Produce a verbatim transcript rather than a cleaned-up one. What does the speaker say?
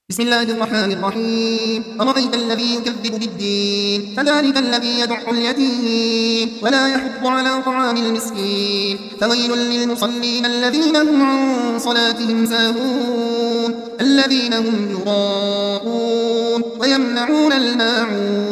بسم الله الرحمن الرحيم أرأيت الذي يكذب بالدين فذلك الذي يدع اليتيم ولا يحض على طعام المسكين فويل للمصلين الذين هم عن صلاتهم ساهون الذين هم يراءون ويمنعون الماعون